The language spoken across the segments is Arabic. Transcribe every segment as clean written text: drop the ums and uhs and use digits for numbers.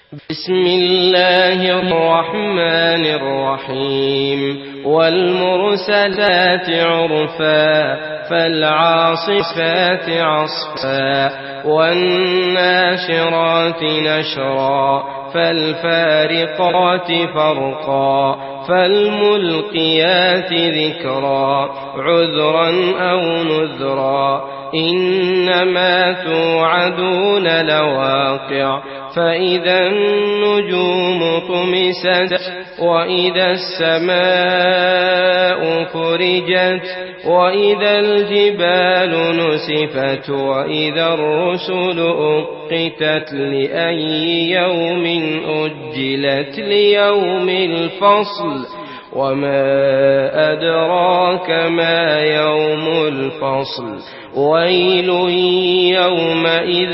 بسم الله الرحمن الرحيم والمرسلات عرفا فالعاصفات عصفا والناشرات نشرا فالفارقات فرقا فالملقيات ذكرا عذرا أو نذرا إنما توعدون لواقع فإذا النجوم طمست وإذا السماء فرجت وإذا الجبال نسفت وإذا الرسل أقتت لأي يوم أجلت ليوم الفصل وما أدراك ما يوم الفصل ويل يومئذ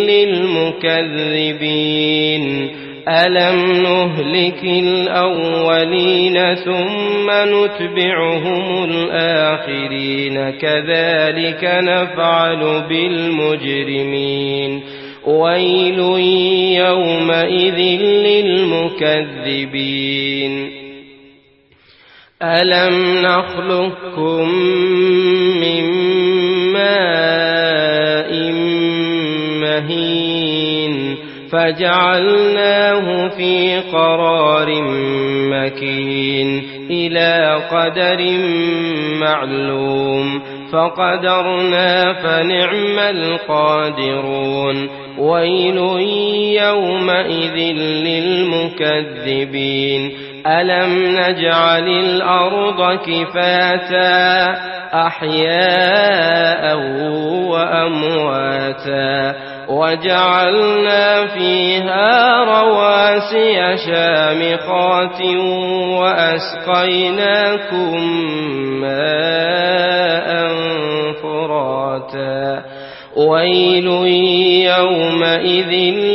للمكذبين ألم نهلك الأولين ثم نتبعهم الآخرين كذلك نفعل بالمجرمين ويل يومئذ للمكذبين ألم نخلقكم من ماء مهين فجعلناه في قرار مكين إلى قدر معلوم فقدرنا فنعم القادرون ويل يومئذ للمكذبين ألم نجعل الأرض كفاتا أحياء وأمواتا وجعلنا فيها رواسي شامخات وأسقيناكم ماء فراتا ويل يومئذ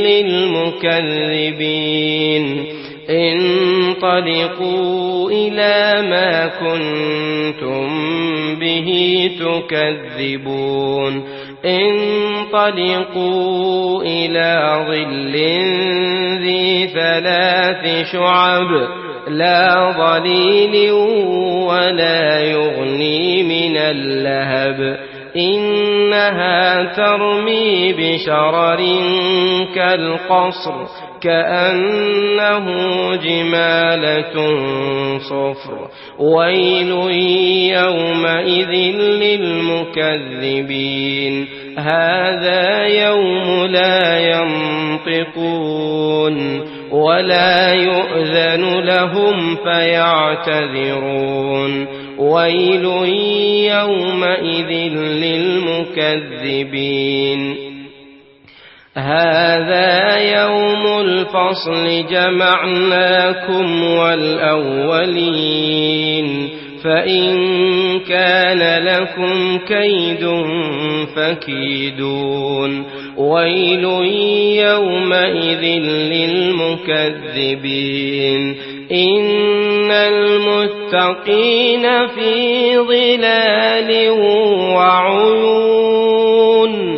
للمكذبين انطلقوا إلى ما كنتم به تكذبون انطلقوا إلى ظل ذي 3 شعب لا ظليل ولا يغني من اللهب إنها ترمي بشرر كالقصر كأنه جمالة صفر ويل يومئذ للمكذبين هذا يوم لا ينطقون ولا يؤذن لهم فيعتذرون ويل يومئذ للمكذبين هذا يوم الفصل جمعناكم والأولين فإن كان لكم كيد فكيدون ويل يومئذ للمكذبين إن المتقين في ظلال وعيون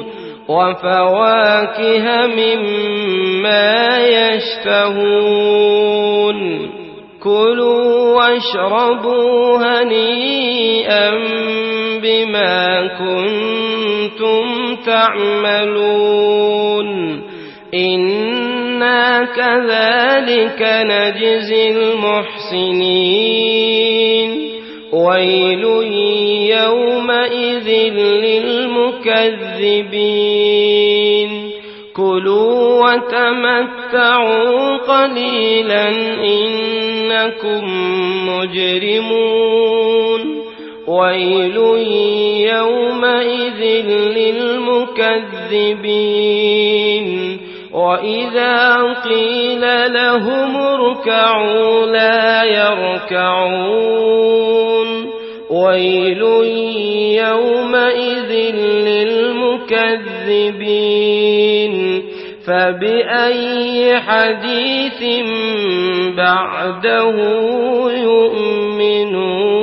وفواكه مما يشتهون كلوا واشربوا هنيئا بما كنتم تعملون إنا كذلك نجزي المحسنين ويل يومئذ للمكذبين كلوا وتمتعوا قليلا إنكم مجرمون ويل يومئذ للمكذبين وإذا قيل لهم اركعوا لا يركعون ويل يومئذ للمكذبين فبأي حديث بعده يؤمنون